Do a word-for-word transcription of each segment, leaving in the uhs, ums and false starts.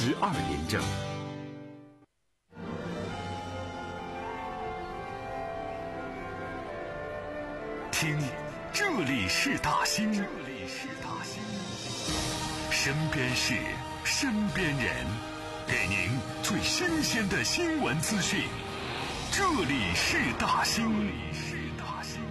十二点整。听，这里是大兴，这里是大兴，身边事，身边人，给您最新鲜的新闻资讯。这里是大兴，这里是大兴。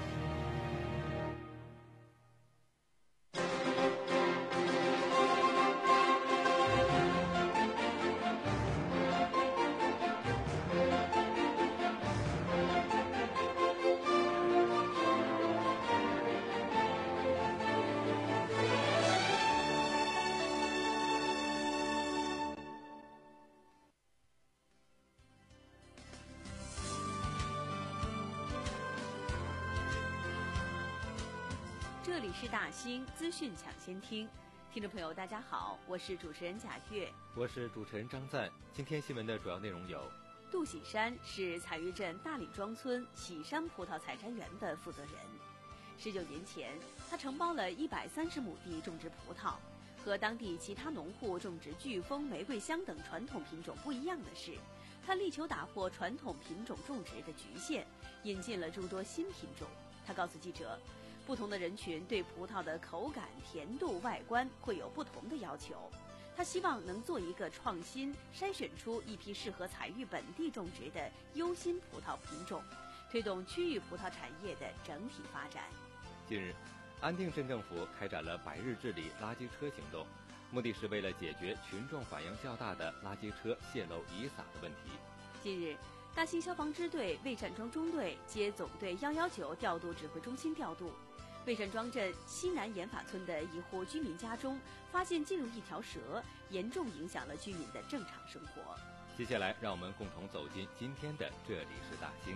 这里是大兴资讯抢先听，听众朋友大家好，我是主持人贾月， 我是主持人张赞。今天新闻的主要内容有： 杜喜山是采玉镇大理庄村喜山葡萄采摘园的负责人。十九年前，他承包了一百三十亩地种植葡萄。和当地其他农户种植飓风、玫瑰香等传统品种不一样的是，他力求打破传统品种种植的局限，引进了诸多新品种。他告诉记者，不同的人群对葡萄的口感、甜度、外观会有不同的要求。他希望能做一个创新，筛选出一批适合采玉本地种植的优新葡萄品种，推动区域葡萄产业的整体发展。 近日，安定镇政府开展了百日治理垃圾车行动，目的是为了解决群众反映较大的垃圾车泄漏遗撒的问题。 近日，大兴消防支队魏站庄中队接总队一一九调度指挥中心调度，魏站庄镇西南盐法村的一户居民家中发现进入一条蛇，严重影响了居民的正常生活。 接下来，让我们共同走进今天的这里是大兴。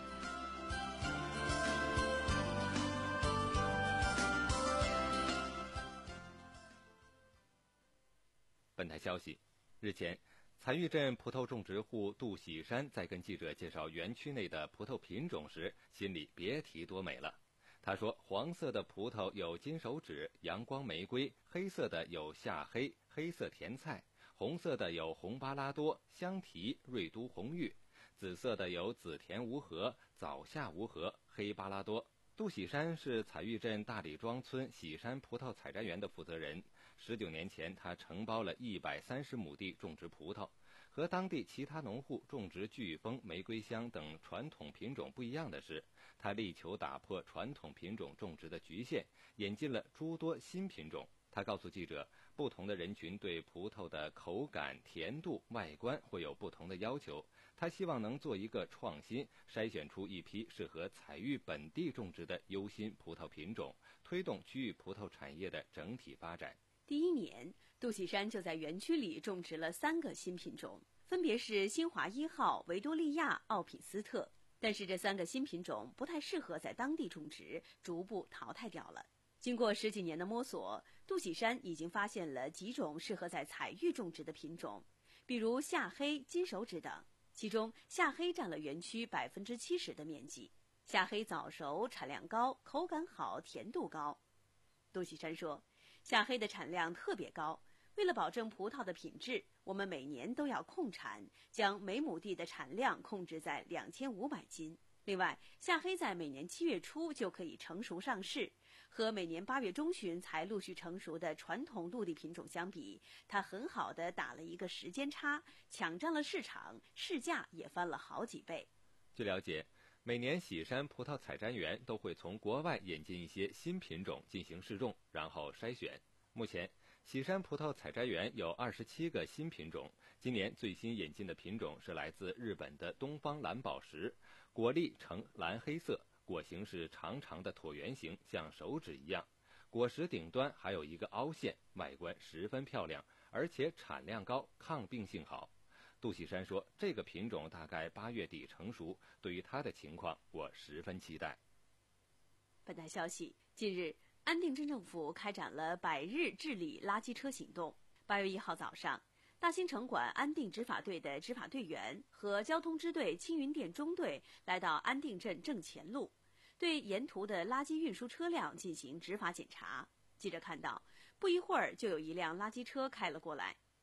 本台消息，日前，采玉镇葡萄种植户杜喜山在跟记者介绍园区内的葡萄品种时，心里别提多美了。他说，黄色的葡萄有金手指、阳光玫瑰，黑色的有夏黑、黑色甜菜，红色的有红巴拉多、香缇、瑞都红玉，紫色的有紫田无核、早夏无核、黑巴拉多。杜喜山是采玉镇大理庄村喜山葡萄采摘园的负责人。十九年前，他承包了一百三十亩地种植葡萄。和当地其他农户种植飓风、玫瑰香等传统品种不一样的是，他力求打破传统品种种植的局限，引进了诸多新品种。他告诉记者，不同的人群对葡萄的口感、甜度、外观会有不同的要求。他希望能做一个创新，筛选出一批适合采玉本地种植的优新葡萄品种，推动区域葡萄产业的整体发展。 第一年，杜喜山就在园区里种植了三个新品种，分别是新华一号、维多利亚、奥品斯特。但是这三个新品种不太适合在当地种植，逐步淘汰掉了。经过十几年的摸索，杜喜山已经发现了几种适合在采玉种植的品种，比如夏黑、金手指等。其中，夏黑占了园区百分之七十的面积。夏黑早熟，产量高，口感好，甜度高。杜喜山说，夏黑的产量特别高，为了保证葡萄的品质，我们每年都要控产，将每亩地的产量控制在两千五百斤。另外，夏黑在每年七月初就可以成熟上市，和每年八月中旬才陆续成熟的传统陆地品种相比，它很好地打了一个时间差，抢占了市场，市价也翻了好几倍。 据了解，每年喜山葡萄采摘园都会从国外引进一些新品种进行试种，然后筛选。目前，喜山葡萄采摘园有二十七个新品种，今年最新引进的品种是来自日本的东方蓝宝石，果粒呈蓝黑色，果形是长长的椭圆形，像手指一样，果实顶端还有一个凹陷，外观十分漂亮，而且产量高，抗病性好。杜喜山说，这个品种大概八月底成熟，对于它的情况，我十分期待。 本台消息，近日，安定镇政府开展了百日治理垃圾车行动。八月一号早上，大兴城管安定执法队的执法队员和交通支队青云店中队来到安定镇正前路，对沿途的垃圾运输车辆进行执法检查。记者看到，不一会儿就有一辆垃圾车开了过来。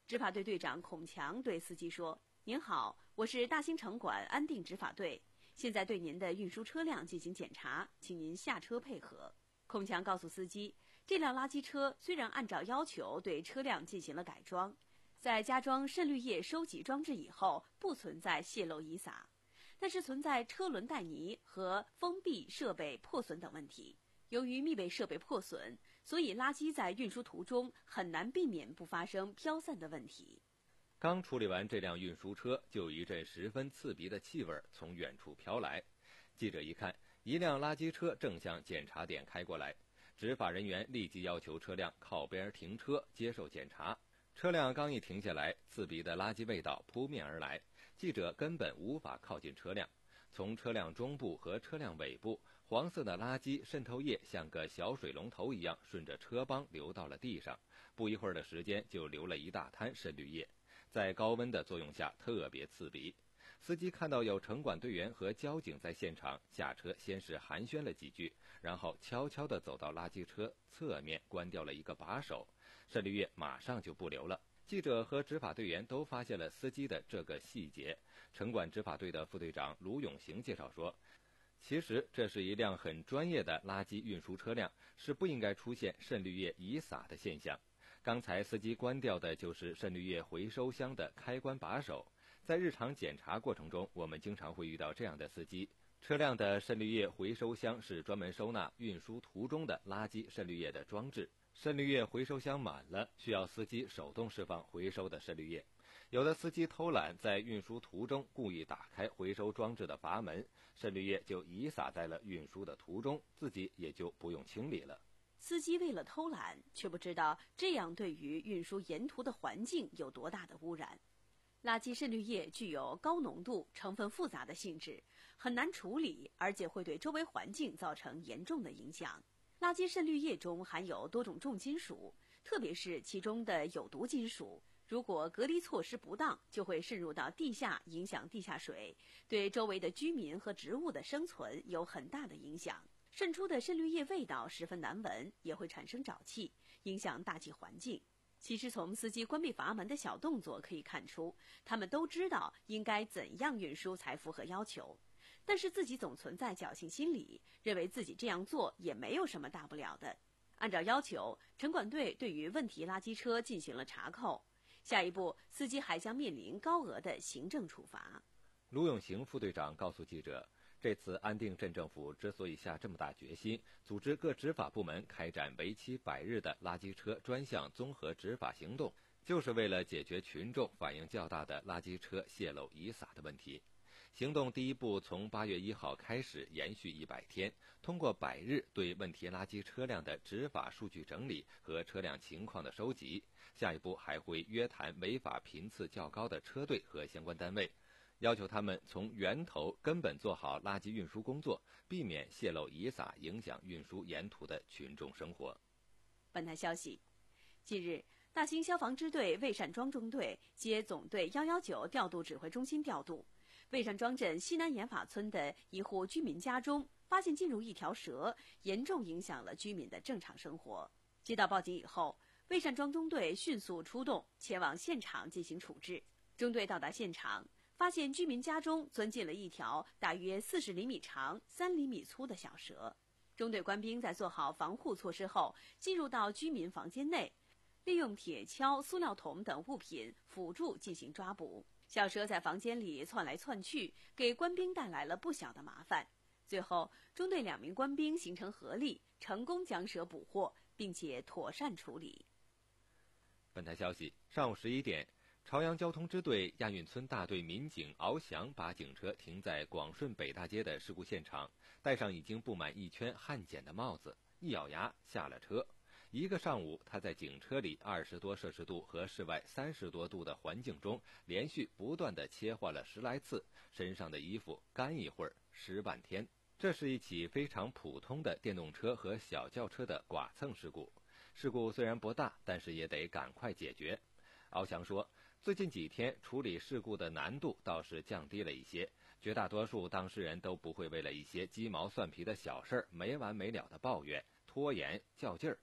执法队队长孔强对司机说：“您好，我是大兴城管安定执法队，现在对您的运输车辆进行检查，请您下车配合。”孔强告诉司机，这辆垃圾车虽然按照要求对车辆进行了改装，在加装渗滤液收集装置以后，不存在泄漏遗撒，但是存在车轮带泥和封闭设备破损等问题。由于密闭设备破损，所以垃圾在运输途中很难避免不发生飘散的问题。 刚处理完这辆运输车，就有一阵十分刺鼻的气味从远处飘来。记者一看，一辆垃圾车正向检查点开过来，执法人员立即要求车辆靠边停车接受检查。车辆刚一停下来，刺鼻的垃圾味道扑面而来，记者根本无法靠近车辆。从车辆中部和车辆尾部，黄色的垃圾渗透液像个小水龙头一样顺着车帮流到了地上，不一会儿的时间就流了一大滩渗滤液，在高温的作用下特别刺鼻。司机看到有城管队员和交警在现场，下车先是寒暄了几句，然后悄悄地走到垃圾车侧面关掉了一个把手，渗滤液马上就不流了。记者和执法队员都发现了司机的这个细节。城管执法队的副队长卢永行介绍说，其实这是一辆很专业的垃圾运输车辆，是不应该出现渗滤液遗撒的现象。刚才司机关掉的就是渗滤液回收箱的开关把手。在日常检查过程中，我们经常会遇到这样的司机，车辆的渗滤液回收箱是专门收纳运输途中的垃圾渗滤液的装置，渗滤液回收箱满了，需要司机手动释放回收的渗滤液。有的司机偷懒，在运输途中故意打开回收装置的阀门，渗滤液就遗撒在了运输的途中，自己也就不用清理了。 司机为了偷懒，却不知道这样对于运输沿途的环境有多大的污染。垃圾渗滤液具有高浓度、成分复杂的性质，很难处理，而且会对周围环境造成严重的影响。垃圾渗滤液中含有多种重金属，特别是其中的有毒金属，如果隔离措施不当，就会渗入到地下，影响地下水，对周围的居民和植物的生存有很大的影响。渗出的渗滤液味道十分难闻，也会产生沼气，影响大气环境。其实从司机关闭阀门的小动作可以看出，他们都知道应该怎样运输才符合要求，但是自己总存在侥幸心理，认为自己这样做也没有什么大不了的。按照要求，城管队对于问题垃圾车进行了查扣，下一步司机还将面临高额的行政处罚。 卢永行副队长告诉记者，这次安定镇政府之所以下这么大决心，组织各执法部门开展为期百日的垃圾车专项综合执法行动，就是为了解决群众反映较大的垃圾车泄漏遗撒的问题。行动第一步从八月一号开始，延续一百天，通过百日对问题垃圾车辆的执法数据整理和车辆情况的收集，下一步还会约谈违法频次较高的车队和相关单位，要求他们从源头根本做好垃圾运输工作，避免泄漏遗撒影响运输沿途的群众生活。 本台消息，近日，大兴消防支队魏善庄中队接总队一一九调度指挥中心调度，魏善庄镇西南盐法村的一户居民家中发现进入一条蛇，严重影响了居民的正常生活。接到报警以后，魏善庄中队迅速出动，前往现场进行处置。中队到达现场，发现居民家中钻进了一条大约四十厘米长、三厘米粗的小蛇。中队官兵在做好防护措施后，进入到居民房间内，利用铁锹、塑料桶等物品辅助进行抓捕。小蛇在房间里窜来窜去，给官兵带来了不小的麻烦。最后，中队两名官兵形成合力，成功将蛇捕获，并且妥善处理。 本台消息，上午十一点，朝阳交通支队亚运村大队民警敖翔把警车停在广顺北大街的事故现场，戴上已经布满一圈汗碱的帽子，一咬牙下了车。一个上午，他在警车里二十多摄氏度和室外三十多度的环境中，连续不断地切换了十来次，身上的衣服干一会儿湿半天。这是一起非常普通的电动车和小轿车的剐蹭事故。事故虽然不大，但是也得赶快解决。敖翔说，最近几天处理事故的难度倒是降低了一些，绝大多数当事人都不会为了一些鸡毛蒜皮的小事儿没完没了的抱怨、拖延、较劲儿。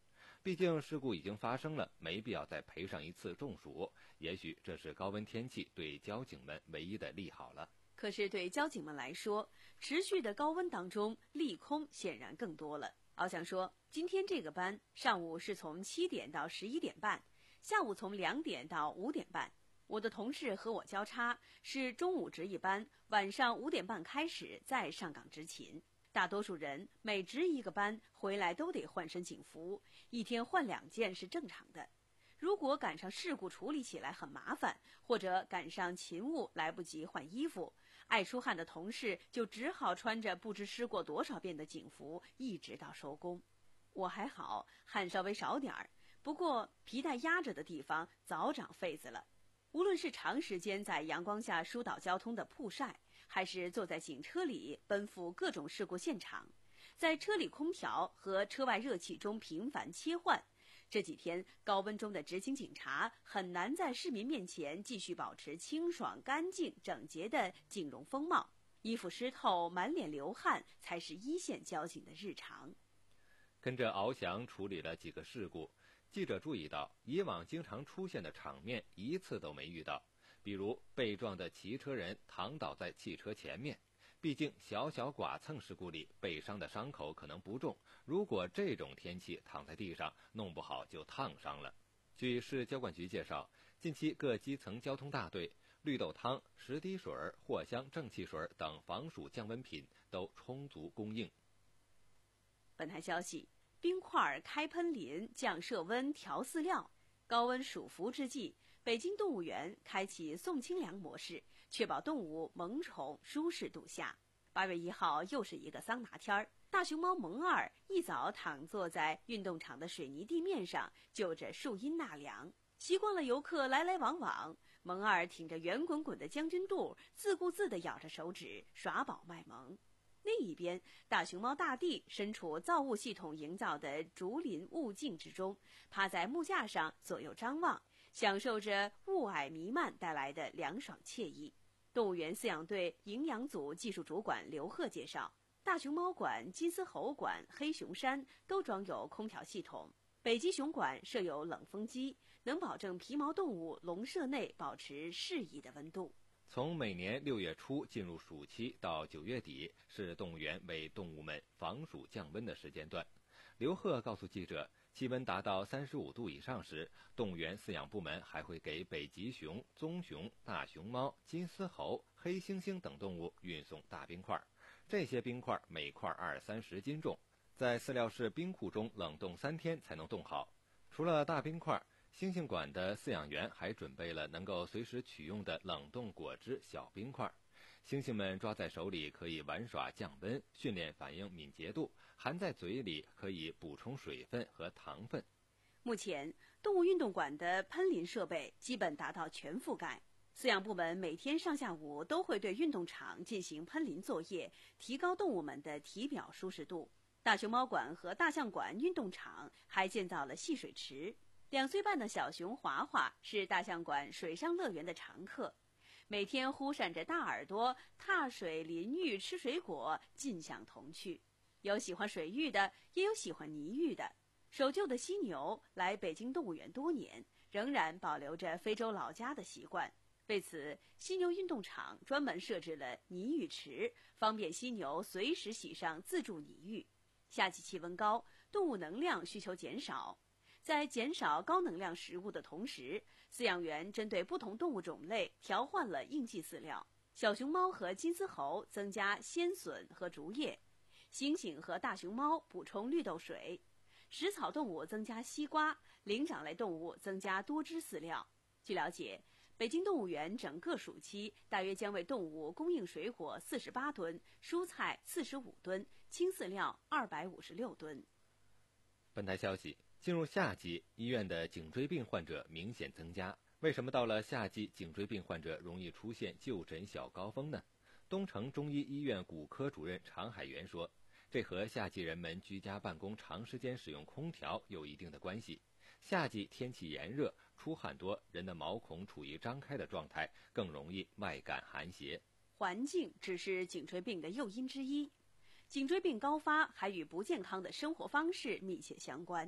毕竟事故已经发生了，没必要再赔上一次中暑。也许这是高温天气对交警们唯一的利好了。 可是对交警们来说，持续的高温当中，利空显然更多了。翱翔说，今天这个班上午是从七点到十一点半，下午从两点到五点半。我的同事和我交叉，是中午值一班，晚上五点半开始再上岗执勤。大多数人每值一个班回来都得换身警服，一天换两件是正常的。如果赶上事故处理起来很麻烦，或者赶上勤务来不及换衣服，爱出汗的同事就只好穿着不知湿过多少遍的警服一直到收工。我还好，汗稍微少点儿，不过皮带压着的地方早长痱子了。无论是长时间在阳光下疏导交通的曝晒，还是坐在警车里奔赴各种事故现场，在车里空调和车外热气中频繁切换，这几天高温中的执勤警察很难在市民面前继续保持清爽、干净、整洁的警容风貌，衣服湿透、满脸流汗才是一线交警的日常。 跟着翱翔处理了几个事故，记者注意到以往经常出现的场面一次都没遇到，比如被撞的骑车人躺倒在汽车前面。毕竟小小剐蹭事故里被伤的伤口可能不重，如果这种天气躺在地上，弄不好就烫伤了。据市交管局介绍，近期各基层交通大队绿豆汤、十滴水、藿香正气水等防暑降温品都充足供应。 本台消息，冰块开喷淋降设温调饲料。高温暑伏之际，北京动物园开启送清凉模式，确保动物萌宠舒适度夏。八月一号又是一个桑拿天儿，大熊猫萌二一早躺坐在运动场的水泥地面上，就着树荫纳凉。习惯了游客来来往往，萌二挺着圆滚滚的将军肚，自顾自地咬着手指，耍宝卖萌。另一边，大熊猫大地身处造雾系统营造的竹林雾境之中，趴在木架上左右张望，享受着雾霭弥漫带来的凉爽惬意。动物园饲养队营养组技术主管刘贺介绍，大熊猫馆、金丝猴馆、黑熊山都装有空调系统，北极熊馆设有冷风机，能保证皮毛动物笼舍内保持适宜的温度。 从每年六月初进入暑期到九月底，是动物园为动物们防暑降温的时间段。刘贺告诉记者，气温达到三十五度以上时，动物园饲养部门还会给北极熊、棕熊、大熊猫、金丝猴、黑猩猩等动物运送大冰块。这些冰块每块二三十斤重，在饲料室冰库中冷冻三天才能冻好。除了大冰块，猩猩馆的饲养员还准备了能够随时取用的冷冻果汁小冰块，猩猩们抓在手里可以玩耍降温，训练反应敏捷度，含在嘴里可以补充水分和糖分。 目前，动物运动馆的喷淋设备基本达到全覆盖，饲养部门每天上下午都会对运动场进行喷淋作业，提高动物们的体表舒适度。大熊猫馆和大象馆运动场还建造了戏水池。两岁半的小熊华华是大象馆水上乐园的常客，每天忽闪着大耳朵，踏水淋浴吃水果，尽享童趣。有喜欢水域的，也有喜欢泥浴的。守旧的犀牛来北京动物园多年，仍然保留着非洲老家的习惯。为此，犀牛运动场专门设置了泥浴池，方便犀牛随时洗上自助泥浴。夏季气温高，动物能量需求减少。在减少高能量食物的同时，饲养员针对不同动物种类调换了应季饲料。小熊猫和金丝猴增加鲜笋和竹叶，猩猩和大熊猫补充绿豆水，食草动物增加西瓜，灵长类动物增加多汁饲料。据了解，北京动物园整个暑期大约将为动物供应水果四十八吨、蔬菜四十五吨、轻饲料二百五十六吨。 本台消息，进入夏季，医院的颈椎病患者明显增加。为什么到了夏季，颈椎病患者容易出现就诊小高峰呢？东城中医医院骨科主任常海源说，这和夏季人们居家办公长时间使用空调有一定的关系。夏季天气炎热，出汗多，人的毛孔处于张开的状态，更容易外感寒邪。 环境只是颈椎病的诱因之一，颈椎病高发还与不健康的生活方式密切相关。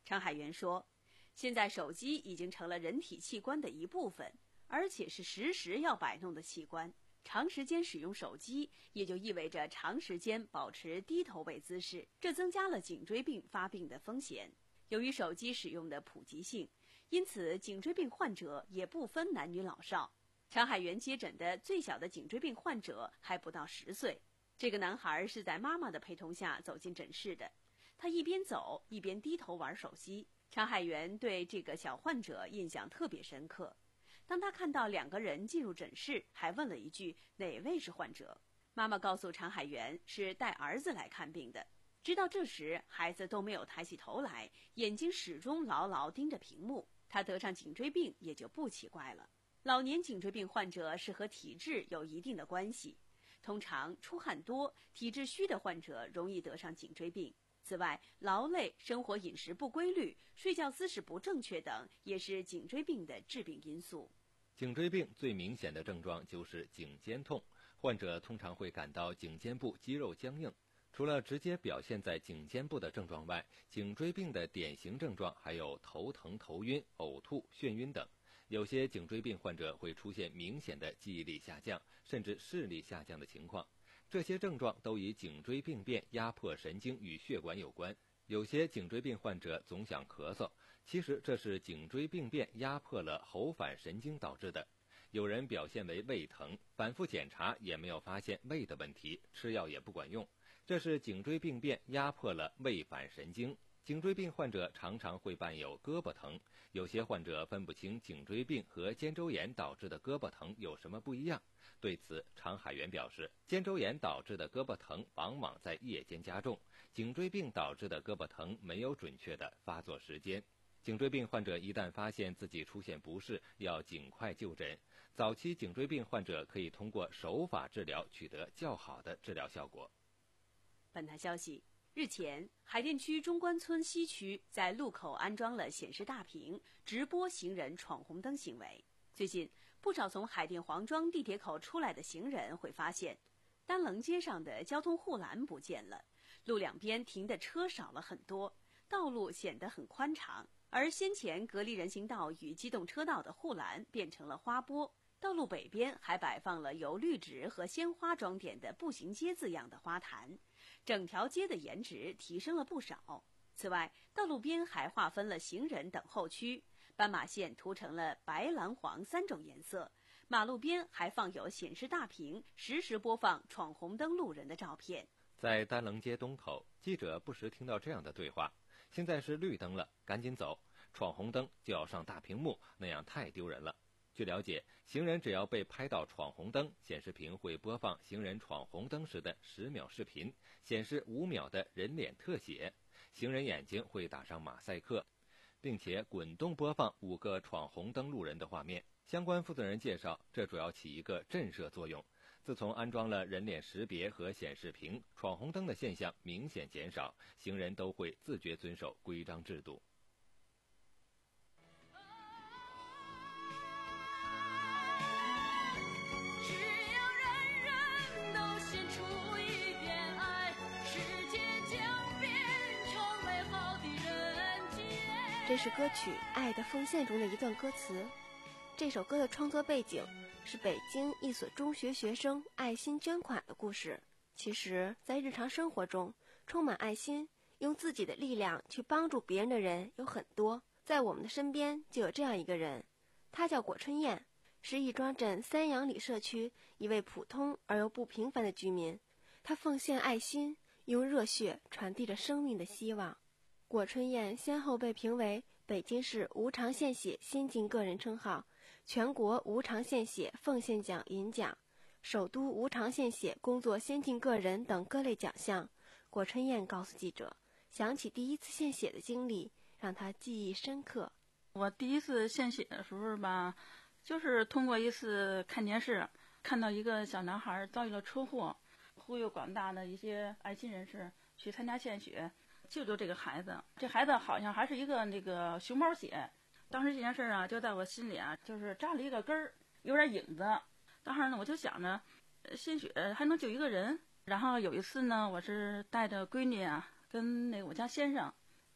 常海源说，现在手机已经成了人体器官的一部分，而且是时时要摆弄的器官。长时间使用手机，也就意味着长时间保持低头位姿势，这增加了颈椎病发病的风险。由于手机使用的普及性，因此颈椎病患者也不分男女老少。常海源接诊的最小的颈椎病患者还不到十岁，这个男孩是在妈妈的陪同下走进诊室的。他一边走一边低头玩手机。常海源对这个小患者印象特别深刻。当他看到两个人进入诊室，还问了一句哪位是患者。妈妈告诉常海源是带儿子来看病的。直到这时，孩子都没有抬起头来，眼睛始终牢牢盯着屏幕。他得上颈椎病也就不奇怪了。老年颈椎病患者是和体质有一定的关系，通常出汗多、体质虚的患者容易得上颈椎病。此外，劳累、生活饮食不规律、睡觉姿势不正确等也是颈椎病的致病因素。 颈椎病最明显的症状就是颈肩痛，患者通常会感到颈肩部肌肉僵硬。除了直接表现在颈肩部的症状外，颈椎病的典型症状还有头疼、头晕、呕吐、眩晕等。有些颈椎病患者会出现明显的记忆力下降，甚至视力下降的情况。这些症状都与颈椎病变压迫神经与血管有关。有些颈椎病患者总想咳嗽，其实这是颈椎病变压迫了喉返神经导致的。有人表现为胃疼，反复检查也没有发现胃的问题，吃药也不管用，这是颈椎病变压迫了胃返神经。颈椎病患者常常会伴有胳膊疼，有些患者分不清颈椎病和肩周炎导致的胳膊疼有什么不一样。对此，常海源表示，肩周炎导致的胳膊疼往往在夜间加重，颈椎病导致的胳膊疼没有准确的发作时间。颈椎病患者一旦发现自己出现不适，要尽快就诊。早期颈椎病患者可以通过手法治疗取得较好的治疗效果。 本台消息，日前，海淀区中关村西区在路口安装了显示大屏，直播行人闯红灯行为。最近，不少从海淀黄庄地铁口出来的行人会发现，单棱街上的交通护栏不见了，路两边停的车少了很多，道路显得很宽敞，而先前隔离人行道与机动车道的护栏变成了花波。道路北边还摆放了由绿植和鲜花装点的步行街字样的花坛，整条街的颜值提升了不少。此外，道路边还划分了行人等候区，斑马线涂成了白、蓝、黄三种颜色，马路边还放有显示大屏，实时播放闯红灯路人的照片。 在丹棱街东口，记者不时听到这样的对话：现在是绿灯了，赶紧走，闯红灯就要上大屏幕，那样太丢人了。据了解，行人只要被拍到闯红灯，显示屏会播放行人闯红灯时的十秒视频，显示五秒的人脸特写，行人眼睛会打上马赛克，并且滚动播放五个闯红灯路人的画面。相关负责人介绍，这主要起一个震慑作用。自从安装了人脸识别和显示屏，闯红灯的现象明显减少，行人都会自觉遵守规章制度。 这是歌曲《爱的奉献》中的一段歌词。这首歌的创作背景是北京一所中学学生爱心捐款的故事。其实，在日常生活中，充满爱心，用自己的力量去帮助别人的人有很多。在我们的身边就有这样一个人，他叫果春燕，是亦庄镇三阳里社区一位普通而又不平凡的居民。他奉献爱心，用热血传递着生命的希望。果春燕先后被评为北京市无偿献血先进个人称号、全国无偿献血奉献奖银奖、首都无偿献血工作先进个人等各类奖项。果春燕告诉记者，想起第一次献血的经历，让她记忆深刻。 我第一次献血的时候吧，就是通过一次看电视，看到一个小男孩遭遇了车祸，呼吁广大的一些爱心人士去参加献血，救救这个孩子。这孩子好像还是一个那个熊猫血，当时这件事啊，就在我心里啊，就是扎了一个根儿，有点影子。当时呢，我就想着，献血还能救一个人。然后有一次呢，我是带着闺女啊，跟那个我家先生，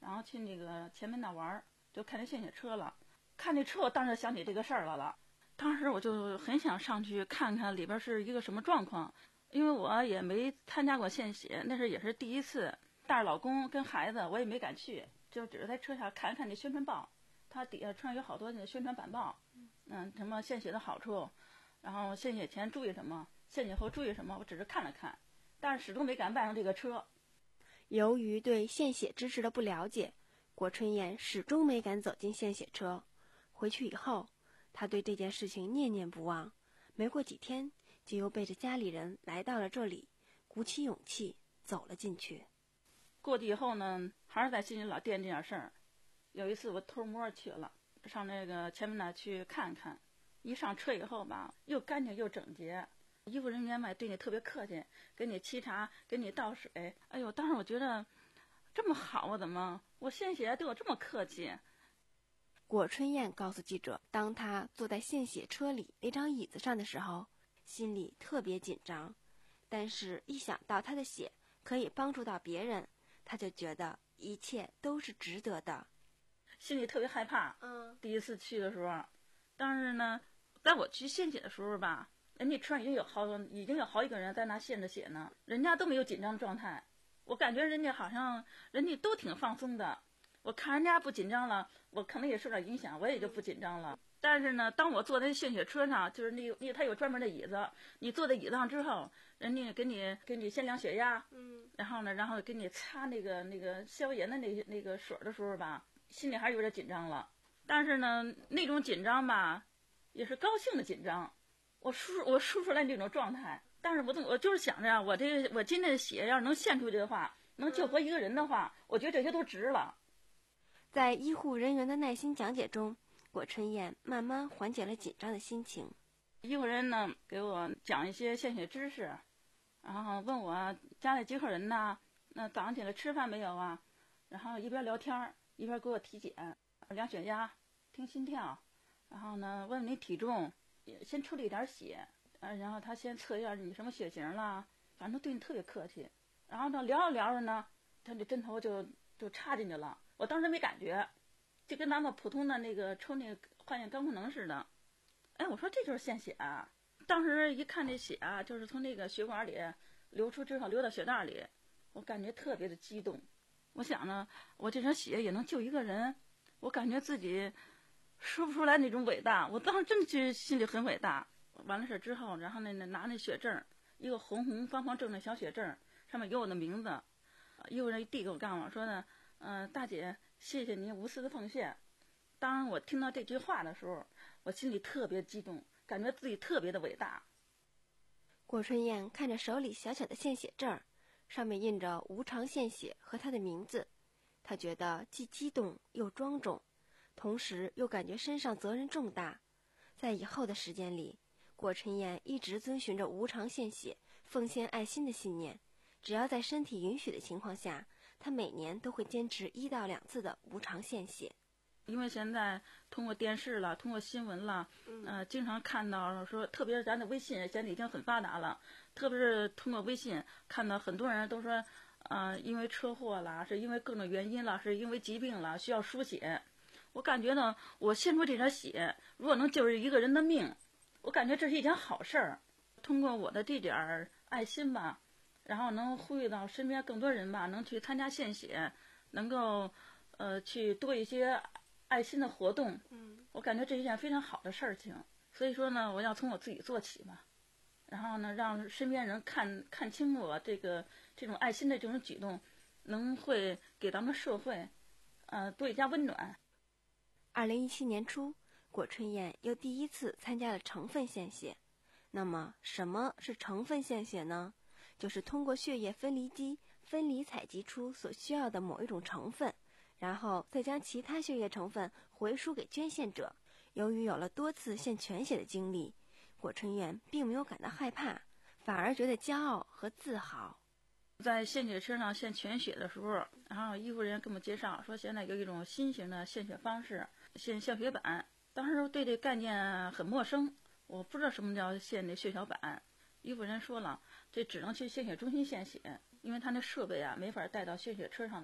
然后去那个前门那玩儿，就看那献血车了。看那车，我当时想起这个事儿来了。当时我就很想上去看看里边是一个什么状况，因为我也没参加过献血，那是也是第一次，带着老公跟孩子，我也没敢去，就只是在车上看一看那宣传报，它底下穿有好多那个宣传板报，嗯，什么献血的好处，然后献血前注意什么，献血后注意什么，我只是看了看，但是始终没敢迈上这个车。 由于对献血知识的不了解，郭春燕始终没敢走进献血车。回去以后，她对这件事情念念不忘，没过几天就又背着家里人来到了这里，鼓起勇气走了进去。 过去以后呢，还是在心里老惦记这件事儿。有一次我偷摸去了，上那个前门那去看看，一上车以后吧，又干净又整洁，医护人员嘛对你特别客气，给你沏茶，给你倒水。哎呦，当时我觉得这么好啊，怎么我献血对我这么客气？ 郭春燕告诉记者，当她坐在献血车里那张椅子上的时候，心里特别紧张，但是一想到她的血可以帮助到别人，她就觉得一切都是值得的， 心里特别害怕。 嗯， 第一次去的时候，但是呢，在我去献血的时候吧，人家车上已经有好已经有好几个人在那献着血呢，人家都没有紧张状态，我感觉人家好像人家都挺放松的。我看人家不紧张了，我可能也受点影响，我也就不紧张了。但是呢，当我坐在献血车上，就是那个那个他有专门的椅子，你坐在椅子上之后，人家给你给你先量血压，嗯，然后呢，然后给你擦那个那个消炎的那那个水的时候吧，心里还是有点紧张了。但是呢，那种紧张吧，也是高兴的紧张，我输我输出来那种状态。但是我我就是想着，我这个我今天的血要是能献出去的话，能救活一个人的话，我觉得这些都值了。 在医护人员的耐心讲解中，郭春燕慢慢缓解了紧张的心情。 医护人呢给我讲一些献血知识，然后问我家里几口人呢，那早上起来吃饭没有啊？然后一边聊天一边给我体检，量血压，听心跳，然后呢问你体重，也先抽了一点血，呃，然后他先测一下你什么血型啦，反正对你特别客气。然后呢聊着聊着呢，他这针头就就插进去了。我当时没感觉，就跟咱们普通的那个抽那个化验肝功能似的。哎，我说这就是献血啊！当时一看这血啊，就是从那个血管里流出之后流到血袋里，我感觉特别的激动。我想呢，我这场血也能救一个人，我感觉自己说不出来那种伟大。我当时真的觉得心里很伟大。完了事之后，然后呢拿那血证，一个红红方方正正小血证，上面有我的名字。医护人一递给我干我说呢。嗯、呃，大姐，谢谢您无私的奉献。当我听到这句话的时候，我心里特别激动，感觉自己特别的伟大。 郭春燕看着手里小小的献血证，上面印着无偿献血和她的名字，她觉得既激动又庄重，同时又感觉身上责任重大。在以后的时间里，郭春燕一直遵循着无偿献血、奉献爱心的信念，只要在身体允许的情况下，他每年都会坚持一到两次的无偿献血。 因为现在通过电视了，通过新闻了，呃，经常看到说，特别是咱的微信现在已经很发达了，特别是通过微信看到很多人都说，呃，因为车祸啦，是因为各种原因了，是因为疾病了，需要输血。我感觉呢，我献出这点血，如果能救一个人的命，我感觉这是一件好事儿。通过我的这点爱心吧。然后能呼吁到身边更多人吧，能去参加献血，能够呃去多一些爱心的活动。嗯，我感觉这是一件非常好的事情。所以说呢，我要从我自己做起嘛，然后呢，让身边人看看清我这个这种爱心的这种举动，能会给咱们社会呃多一加温暖。 二零一七年初，郭春燕又第一次参加了成分献血。那么，什么是成分献血呢？就是通过血液分离机分离采集出所需要的某一种成分，然后再将其他血液成分回输给捐献者。由于有了多次献全血的经历，郭春燕并没有感到害怕，反而觉得骄傲和自豪。 在献血车上献全血的时候，然后医护人员给我们介绍说，现在有一种新型的献血方式，献血小板。当时对这概念很陌生，我不知道什么叫献这血小板。医护人说了，这只能去献血中心献血，因为他那设备啊没法带到献血车上来。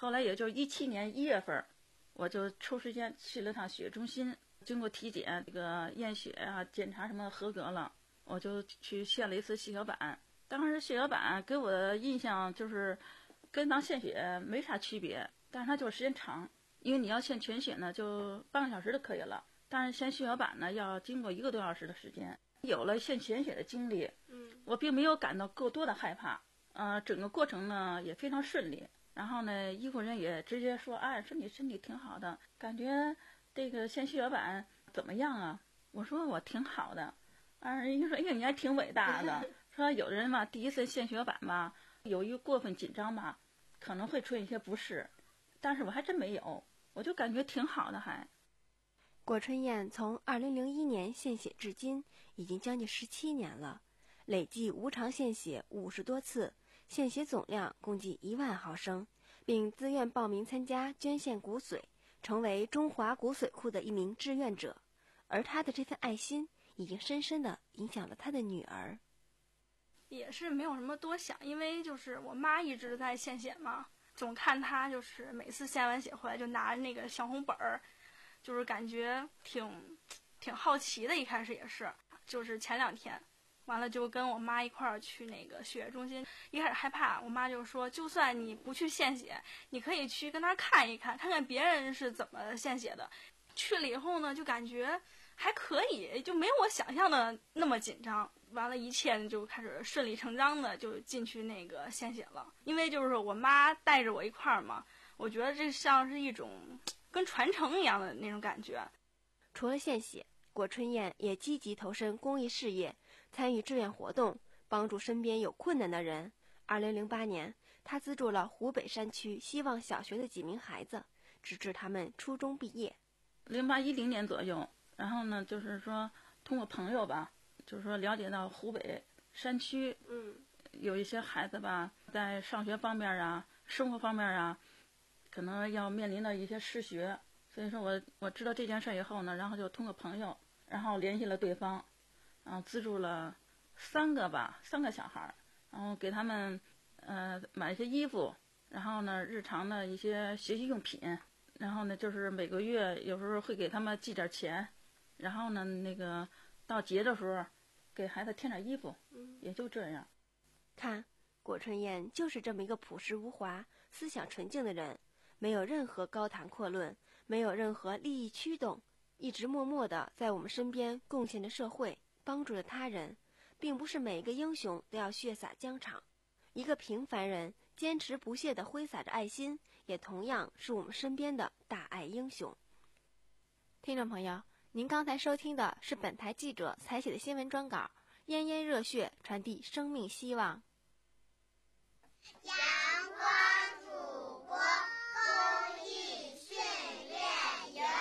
后来也就一七年一月份，我就抽时间去了趟血液中心，经过体检，这个验血啊、检查什么合格了，我就去献了一次血小板。当时血小板给我的印象就是跟当献血没啥区别，但是它就是时间长，因为你要献全血呢，就半个小时就可以了，但是献血小板呢，要经过一个多小时的时间。有了献全血的经历，我并没有感到过多的害怕，呃，整个过程呢也非常顺利。然后呢，医护人也直接说，哎，说你身体挺好的，感觉这个献血小板怎么样啊？我说我挺好的，啊，人家说，哎呀，你还挺伟大的。说有人嘛，第一次献血小板吧，有一个过分紧张吧，可能会出现一些不适，但是我还真没有，我就感觉挺好的还。 郭春燕从二零零一年献血至今，已经将近十七年了，累计无偿献血五十多次，献血总量共计一万毫升，并自愿报名参加捐献骨髓，成为中华骨髓库的一名志愿者。而他的这份爱心，已经深深地影响了他的女儿。 也是没有什么多想，因为就是我妈一直在献血嘛，总看她就是每次献完血回来就拿着那个小红本儿。就是感觉挺挺好奇的，一开始也是，就是前两天，完了就跟我妈一块儿去那个血液中心，一开始害怕，我妈就说，就算你不去献血，你可以去跟那儿看一看，看看别人是怎么献血的。去了以后呢，就感觉还可以，就没有我想象的那么紧张。完了，一切就开始顺理成章的就进去那个献血了，因为就是我妈带着我一块儿嘛，我觉得这像是一种跟传承一样的那种感觉。 除了献血，郭春燕也积极投身公益事业，参与志愿活动，帮助身边有困难的人。二零零八年，她资助了湖北山区希望小学的几名孩子，直至他们初中毕业。 零八一零年左右，然后呢，就是说通过朋友吧，就是说了解到湖北山区，嗯，有一些孩子吧，在上学方面啊、生活方面啊，可能要面临的一些失学，所以说我我知道这件事以后呢，然后就通过朋友，然后联系了对方，然后资助了三个吧，三个小孩，然后给他们呃买一些衣服，然后呢日常的一些学习用品，然后呢就是每个月有时候会给他们寄点钱，然后呢那个到节的时候给孩子添点衣服，也就这样。 看，郭春燕就是这么一个朴实无华、思想纯净的人。没有任何高谈阔论，没有任何利益驱动，一直默默地在我们身边贡献着社会，帮助着他人。并不是每一个英雄都要血洒疆场，一个平凡人坚持不懈地挥洒着爱心，也同样是我们身边的大爱英雄。听众朋友，您刚才收听的是本台记者采写的新闻专稿，炎炎热血传递生命希望。 阳光祖国公益训练营。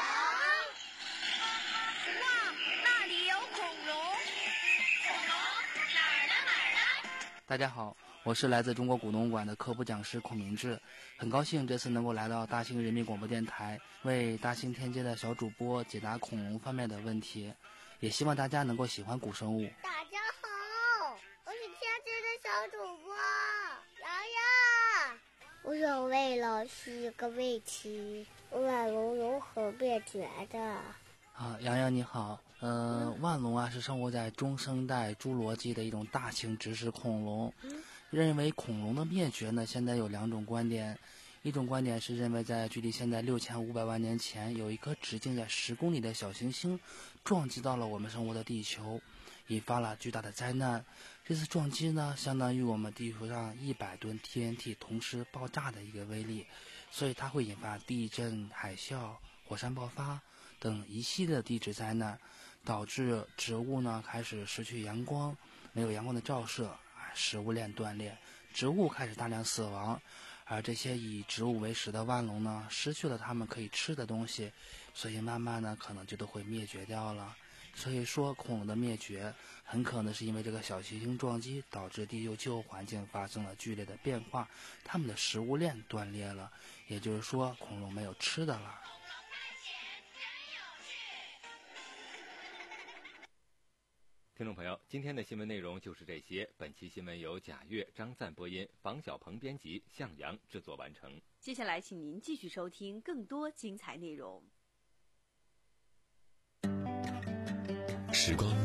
哇，那里有恐龙！恐龙哪儿呢哪儿呢？ 大家好，我是来自中国古农馆的科普讲师孔明志，很高兴这次能够来到大兴人民广播电台，为大兴天街的小主播解答恐龙方面的问题，也希望大家能够喜欢古生物。 大家好，我是天街的小主播洋洋。我想问老师一个问题：万龙如何灭绝的？ 啊，洋洋你好，呃，嗯、万龙啊是生活在中生代侏罗纪的一种大型植食恐龙。嗯、认为恐龙的灭绝呢，现在有两种观点。一种观点是认为，在距离现在六千五百万年前，有一颗直径在十公里的小行星撞击到了我们生活的地球，引发了巨大的灾难。这次撞击呢，相当于我们地球上一百吨 T N T 同时爆炸的一个威力，所以它会引发地震、海啸、火山爆发等一系列的地质灾难，导致植物呢开始失去阳光，没有阳光的照射，食物链断裂，植物开始大量死亡。而这些以植物为食的万龙呢，失去了它们可以吃的东西，所以慢慢呢可能就都会灭绝掉了。所以说恐龙的灭绝很可能是因为这个小行星撞击导致地球气候环境发生了剧烈的变化，它们的食物链断裂了，也就是说恐龙没有吃的了。 听听众朋友，今天的新闻内容就是这些。本期新闻由贾月、张赞播音，房小鹏编辑，向阳制作完成。 接下来，请您继续收听更多精彩内容。 时光